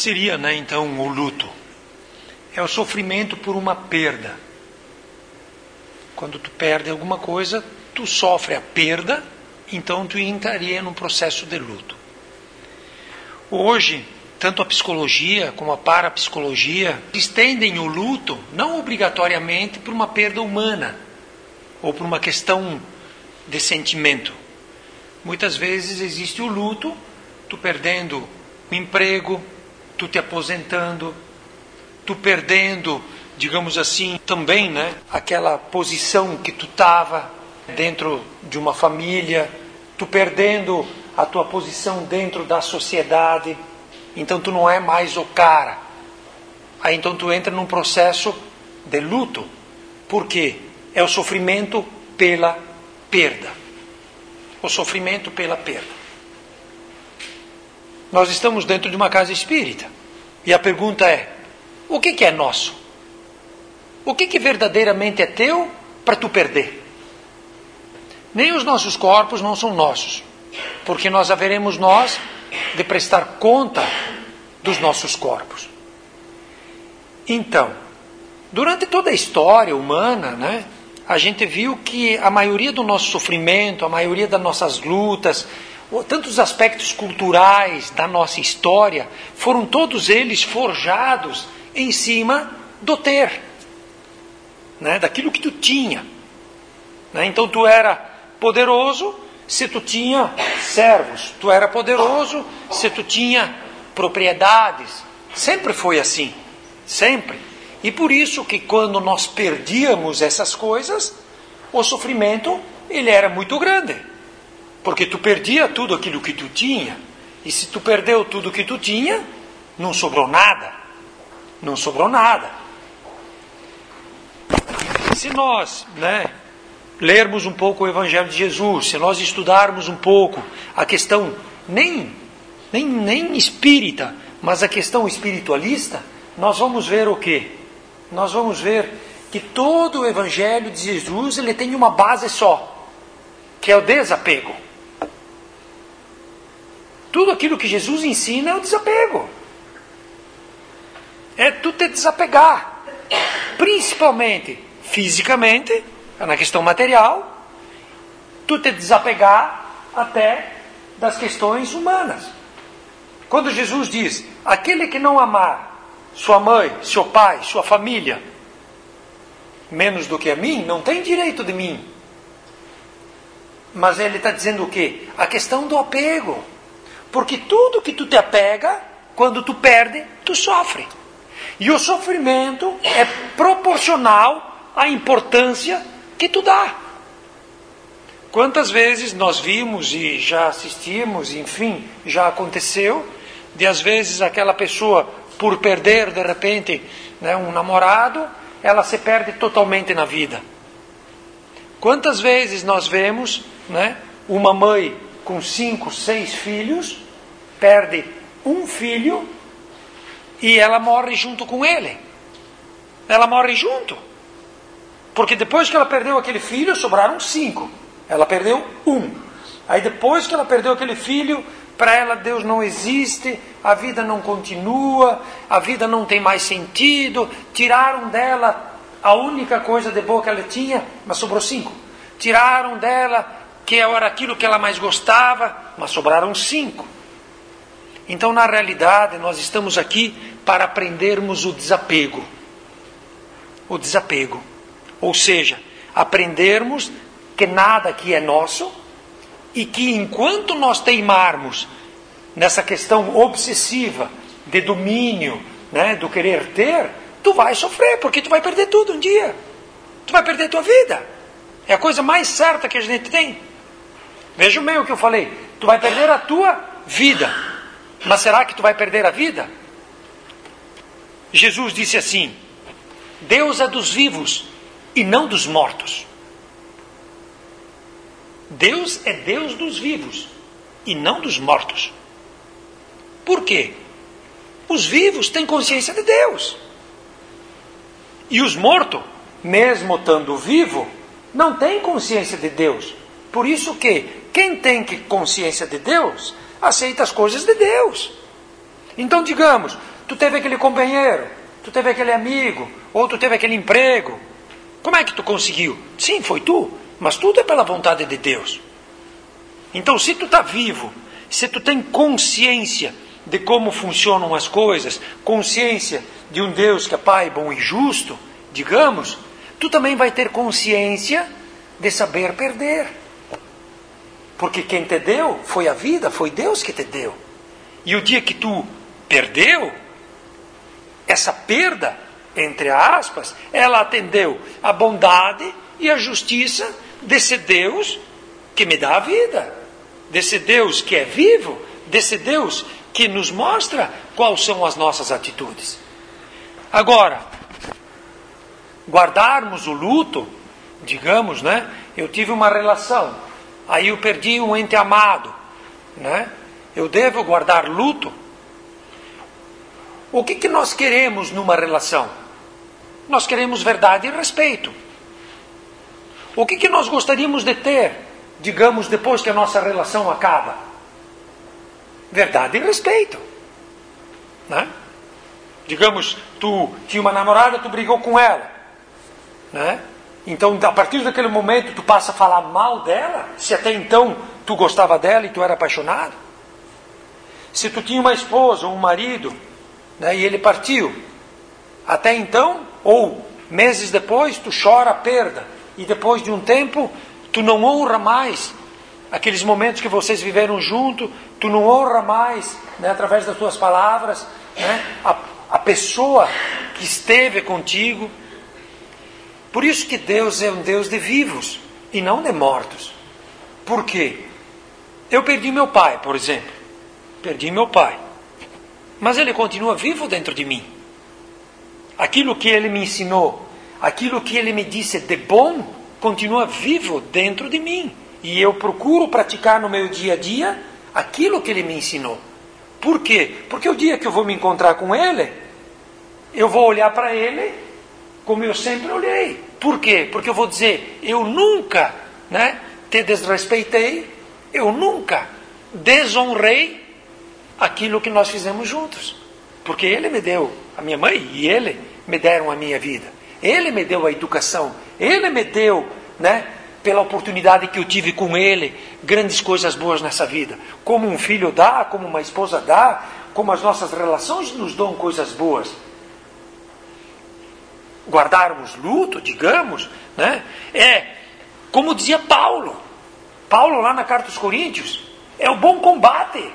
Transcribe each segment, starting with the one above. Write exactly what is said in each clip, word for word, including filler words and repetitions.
seria, né, então, o luto? É o sofrimento por uma perda. Quando tu perde alguma coisa, tu sofre a perda, então tu entraria num processo de luto. Hoje, tanto a psicologia como a parapsicologia estendem o luto, não obrigatoriamente por uma perda humana, ou por uma questão de sentimento. Muitas vezes existe o luto, tu perdendo o emprego, tu te aposentando, tu perdendo, digamos assim, também, né, aquela posição que tu estava dentro de uma família, tu perdendo a tua posição dentro da sociedade, então tu não é mais o cara. Aí então tu entra num processo de luto. Por quê? É o sofrimento pela perda. O sofrimento pela perda. Nós estamos dentro de uma casa espírita. E a pergunta é, o que, que é nosso? O que, que verdadeiramente é teu para tu perder? Nem os nossos corpos não são nossos. Porque nós haveremos nós de prestar conta dos nossos corpos. Então, durante toda a história humana, né, a gente viu que a maioria do nosso sofrimento, a maioria das nossas lutas, tantos aspectos culturais da nossa história, foram todos eles forjados em cima do ter, né, daquilo que tu tinha. Né? Então tu era poderoso se tu tinha servos, tu era poderoso se tu tinha propriedades. Sempre foi assim, sempre. E por isso que quando nós perdíamos essas coisas, o sofrimento ele era muito grande. Porque tu perdia tudo aquilo que tu tinha. E se tu perdeu tudo que tu tinha, não sobrou nada. Não sobrou nada. Se nós, né, lermos um pouco o Evangelho de Jesus, se nós estudarmos um pouco a questão, nem, nem, nem espírita, mas a questão espiritualista, nós vamos ver o quê? Nós vamos ver que todo o Evangelho de Jesus ele tem uma base só, que é o desapego. Tudo aquilo que Jesus ensina é o desapego. É tu te desapegar, principalmente fisicamente, na questão material, tu te desapegar até das questões humanas. Quando Jesus diz, aquele que não amar sua mãe, seu pai, sua família, menos do que a mim, não tem direito de mim. Mas ele está dizendo o quê? A questão do apego. Porque tudo que tu te apega, quando tu perde, tu sofre. E o sofrimento é proporcional à importância que tu dá. Quantas vezes nós vimos e já assistimos, enfim, já aconteceu, de às vezes aquela pessoa, por perder de repente, né, um namorado, ela se perde totalmente na vida. Quantas vezes nós vemos, né, uma mãe com cinco, seis filhos, perde um filho e ela morre junto com ele. Ela morre junto. Porque depois que ela perdeu aquele filho, sobraram cinco. Ela perdeu um. Aí depois que ela perdeu aquele filho, para ela Deus não existe, a vida não continua, a vida não tem mais sentido. Tiraram dela a única coisa de boa que ela tinha, mas sobrou cinco. Tiraram dela que era aquilo que ela mais gostava, mas sobraram cinco. Então, na realidade, nós estamos aqui para aprendermos o desapego. O desapego. Ou seja, aprendermos que nada aqui é nosso e que enquanto nós teimarmos nessa questão obsessiva de domínio, né, do querer ter, tu vai sofrer, porque tu vai perder tudo um dia. Tu vai perder tua vida. É a coisa mais certa que a gente tem. Veja bem o que eu falei. Tu vai perder a tua vida. Mas será que tu vai perder a vida? Jesus disse assim, Deus é dos vivos e não dos mortos. Deus é Deus dos vivos e não dos mortos. Por quê? Os vivos têm consciência de Deus. E os mortos, mesmo estando vivo, não têm consciência de Deus. Por isso que quem tem consciência de Deus, aceita as coisas de Deus. Então, digamos, Tu teve aquele companheiro, tu teve aquele amigo, ou tu teve aquele emprego. Como é que tu conseguiu? Sim, foi tu, mas tudo é pela vontade de Deus. Então, se tu está vivo, se tu tem consciência de como funcionam as coisas, consciência de um Deus que é Pai bom e justo, digamos, tu também vai ter consciência de saber perder. Porque quem te deu foi a vida, foi Deus que te deu. E o dia que tu perdeu, essa perda, entre aspas, ela atendeu a bondade e a justiça desse Deus que me dá a vida, desse Deus que é vivo, desse Deus que nos mostra quais são as nossas atitudes. Agora, guardarmos o luto, digamos, né? Eu tive uma relação, aí eu perdi um ente amado, né? Eu devo guardar luto? O que que nós queremos numa relação? Nós queremos verdade e respeito. O que que nós gostaríamos de ter, digamos, depois que a nossa relação acaba? Verdade e respeito, né? Digamos, tu tinha uma namorada, tu brigou com ela, né? Então, a partir daquele momento, tu passa a falar mal dela, se até então tu gostava dela e tu era apaixonado. Se tu tinha uma esposa ou um marido, né, e ele partiu, até então, ou meses depois, tu chora a perda, e depois de um tempo, tu não honra mais aqueles momentos que vocês viveram junto, tu não honra mais, né, através das tuas palavras, né, a, a pessoa que esteve contigo. Por isso que Deus é um Deus de vivos e não de mortos. Por quê? Eu perdi meu pai, por exemplo. Perdi meu pai. Mas ele continua vivo dentro de mim. Aquilo que ele me ensinou, aquilo que ele me disse de bom, continua vivo dentro de mim. E eu procuro praticar no meu dia a dia aquilo que ele me ensinou. Por quê? Porque o dia que eu vou me encontrar com ele, eu vou olhar para ele como eu sempre olhei. Por quê? Porque eu vou dizer, eu nunca, né, te desrespeitei, eu nunca desonrei aquilo que nós fizemos juntos. Porque ele me deu, a minha mãe e ele me deram a minha vida. Ele me deu a educação. Ele me deu, né, pela oportunidade que eu tive com ele, grandes coisas boas nessa vida. Como um filho dá, como uma esposa dá, como as nossas relações nos dão coisas boas. Guardarmos luto, digamos, né, é, como dizia Paulo. Paulo lá na carta aos Coríntios, é o bom combate.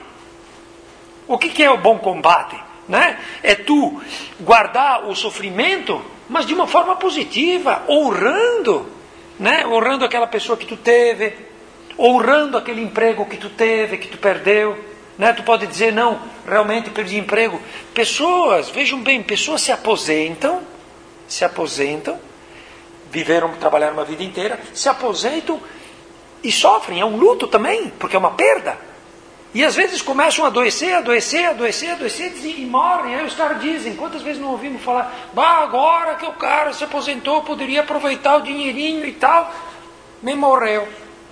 O que que é o bom combate? Né? É tu guardar o sofrimento, mas de uma forma positiva, honrando, né? Honrando aquela pessoa que tu teve, honrando aquele emprego que tu teve, que tu perdeu, né? Tu pode dizer, não, realmente perdi emprego. Pessoas, vejam bem, pessoas se aposentam, se aposentam, viveram, trabalharam uma vida inteira, se aposentam e sofrem, é um luto também, porque é uma perda. E às vezes começam a adoecer, adoecer, adoecer, adoecer e morrem. Aí os caras dizem, quantas vezes não ouvimos falar, bah, agora que o cara se aposentou, poderia aproveitar o dinheirinho e tal, nem morreu.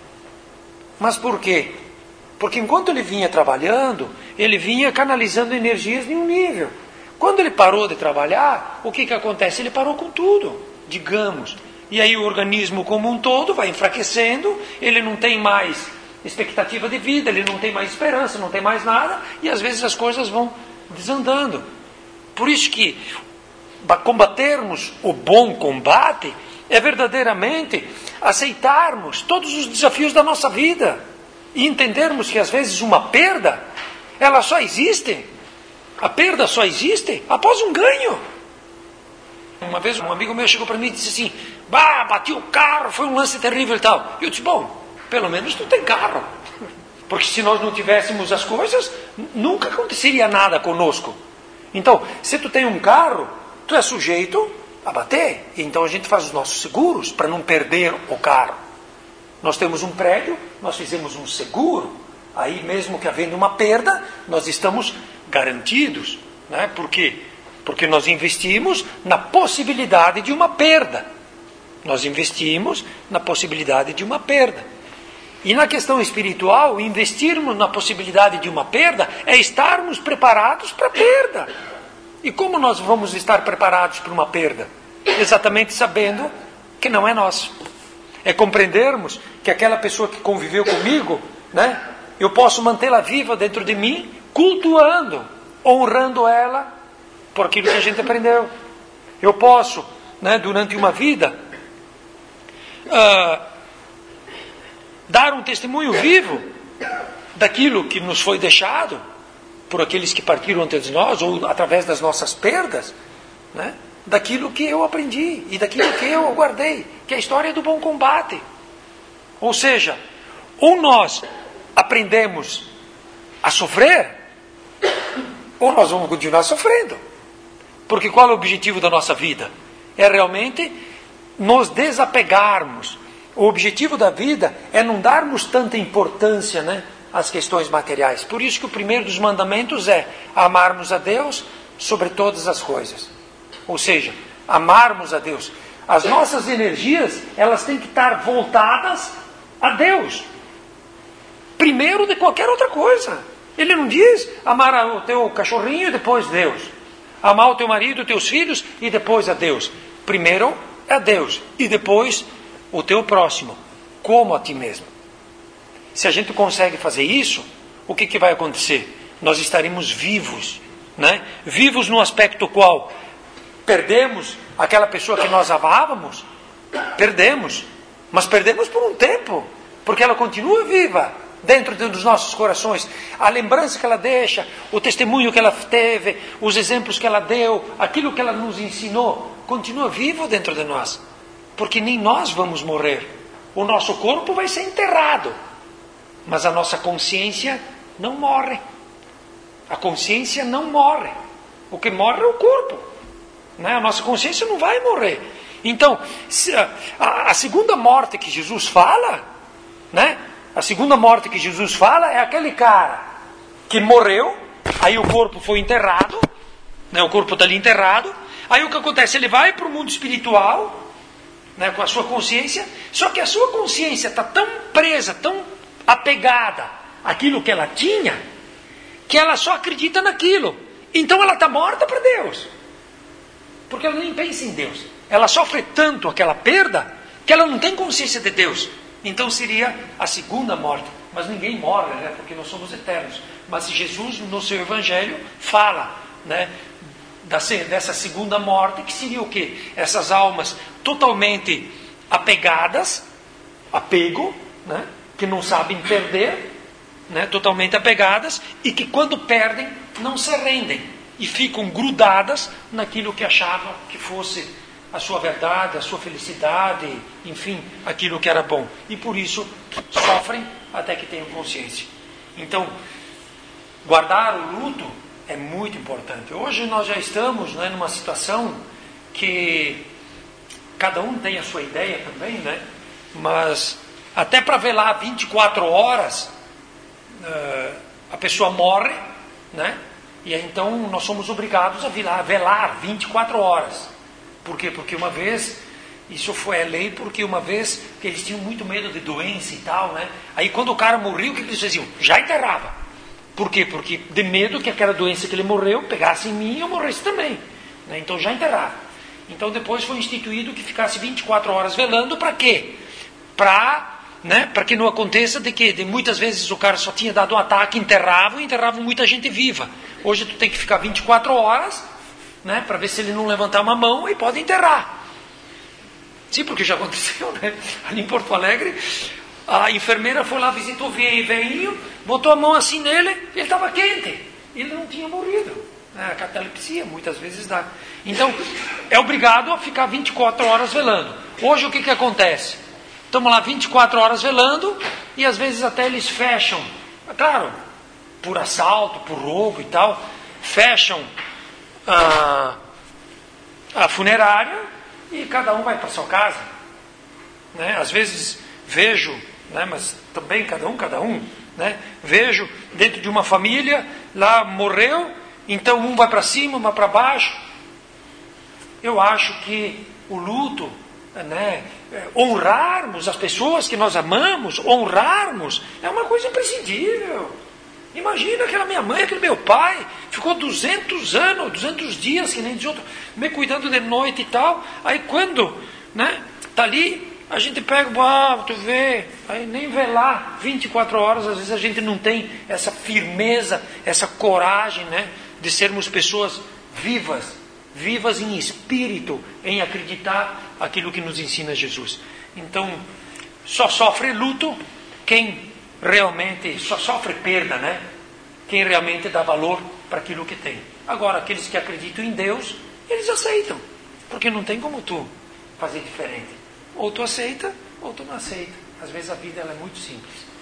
Mas por quê? Porque enquanto ele vinha trabalhando, ele vinha canalizando energias em um nível. Quando ele parou de trabalhar, o que que acontece? Ele parou com tudo, digamos. E aí o organismo como um todo vai enfraquecendo, ele não tem mais expectativa de vida, ele não tem mais esperança, não tem mais nada, e às vezes as coisas vão desandando. Por isso que combatermos o bom combate é verdadeiramente aceitarmos todos os desafios da nossa vida e entendermos que às vezes uma perda, ela só existe, a perda só existe após um ganho. Uma vez um amigo meu chegou para mim e disse assim, bah, bati o carro, foi um lance terrível e tal. E eu disse, bom, pelo menos tu tem carro. Porque se nós não tivéssemos as coisas, nunca aconteceria nada conosco. Então, se tu tem um carro, tu é sujeito a bater. Então a gente faz os nossos seguros para não perder o carro. Nós temos um prédio, nós fizemos um seguro. Aí mesmo que havendo uma perda, nós estamos garantidos. Né? Por quê? Porque nós investimos na possibilidade de uma perda. Nós investimos na possibilidade de uma perda. E na questão espiritual, investirmos na possibilidade de uma perda é estarmos preparados para a perda. E como nós vamos estar preparados para uma perda? Exatamente sabendo que não é nosso. É compreendermos que aquela pessoa que conviveu comigo, né, eu posso mantê-la viva dentro de mim, cultuando, honrando ela por aquilo que a gente aprendeu. Eu posso, né, durante uma vida, uh, dar um testemunho vivo daquilo que nos foi deixado por aqueles que partiram antes de nós, ou através das nossas perdas, né, daquilo que eu aprendi e daquilo que eu guardei, que é a história do bom combate. Ou seja, ou nós aprendemos a sofrer, ou nós vamos continuar sofrendo. Porque qual é o objetivo da nossa vida? É realmente nos desapegarmos. O objetivo da vida é não darmos tanta importância, né, às questões materiais. Por isso que o primeiro dos mandamentos é amarmos a Deus sobre todas as coisas. Ou seja, amarmos a Deus. As nossas energias, elas têm que estar voltadas a Deus. Primeiro de qualquer outra coisa. Ele não diz amar o teu cachorrinho e depois Deus. Amar o teu marido, os teus filhos e depois a Deus. Primeiro a Deus e depois o teu próximo, como a ti mesmo. Se a gente consegue fazer isso, o que, que vai acontecer? Nós estaremos vivos, né? Vivos no aspecto qual perdemos aquela pessoa que nós amávamos, perdemos, mas perdemos por um tempo, porque ela continua viva dentro dos nossos corações. A lembrança que ela deixa, o testemunho que ela teve, os exemplos que ela deu, aquilo que ela nos ensinou, continua vivo dentro de nós, porque nem nós vamos morrer. O nosso corpo vai ser enterrado, mas a nossa consciência não morre. A consciência não morre. O que morre é o corpo. Né? A nossa consciência não vai morrer. Então, a, a segunda morte que Jesus fala, né? A segunda morte que Jesus fala é aquele cara que morreu, aí o corpo foi enterrado, né? O corpo está ali enterrado, aí o que acontece? Ele vai para o mundo espiritual, né? Com a sua consciência, só que a sua consciência está tão presa, tão apegada àquilo que ela tinha, que ela só acredita naquilo. Então ela está morta para Deus. Porque ela nem pensa em Deus. Ela sofre tanto aquela perda que ela não tem consciência de Deus. Então seria a segunda morte. Mas ninguém morre, né? Porque nós somos eternos. Mas Jesus, no seu Evangelho, fala, né, dessa segunda morte, que seria o quê? Essas almas totalmente apegadas, apego, né, que não sabem perder, né, totalmente apegadas, e que quando perdem, não se rendem. E ficam grudadas naquilo que achavam que fosse a sua verdade, a sua felicidade, enfim, aquilo que era bom. E por isso sofrem até que tenham consciência. Então, guardar o luto é muito importante. Hoje nós já estamos, né, numa situação que cada um tem a sua ideia também, né? Mas até para velar vinte e quatro horas, uh, a pessoa morre, né? E então nós somos obrigados a velar, velar vinte e quatro horas. Por quê? Porque uma vez, isso foi a lei, porque uma vez que eles tinham muito medo de doença e tal, né? Aí quando o cara morreu, o que eles faziam? Já enterrava. Por quê? Porque de medo que aquela doença que ele morreu pegasse em mim e eu morresse também, né? Então já enterrava. Então depois foi instituído que ficasse vinte e quatro horas velando. Para quê? Para... Né? Para que não aconteça de que de muitas vezes o cara só tinha dado um ataque, enterravam e enterravam muita gente viva. Hoje tu tem que ficar vinte e quatro horas, né, para ver se ele não levantar uma mão e pode enterrar. Sim, porque já aconteceu, né? Ali em Porto Alegre, a enfermeira foi lá, visitou o velhinho, botou a mão assim nele, ele estava quente, ele não tinha morrido. A catalepsia muitas vezes dá. Então é obrigado a ficar vinte e quatro horas velando. Hoje o que, que acontece? Estamos lá vinte e quatro horas velando e às vezes até eles fecham, claro, por assalto, por roubo e tal, fecham a, a funerária e cada um vai para sua casa. Né? Às vezes vejo, né, mas também cada um, cada um, né? Vejo dentro de uma família, lá morreu, então um vai para cima, um vai para baixo. Eu acho que o luto, né, honrarmos as pessoas que nós amamos, honrarmos, é uma coisa imprescindível. Imagina aquela minha mãe, aquele meu pai, ficou duzentos anos, duzentos dias, que nem de outro, me cuidando de noite e tal. Aí quando, né, tá ali, a gente pega, ah, tu vê, aí nem vê lá, vinte e quatro horas, às vezes a gente não tem essa firmeza, essa coragem, né, de sermos pessoas vivas, vivas em espírito, em acreditar aquilo que nos ensina Jesus. Então, só sofre luto quem realmente, só sofre perda, né? Quem realmente dá valor para aquilo que tem. Agora, aqueles que acreditam em Deus, eles aceitam, porque não tem como tu fazer diferente. Ou tu aceita, ou tu não aceita. Às vezes a vida ela é muito simples.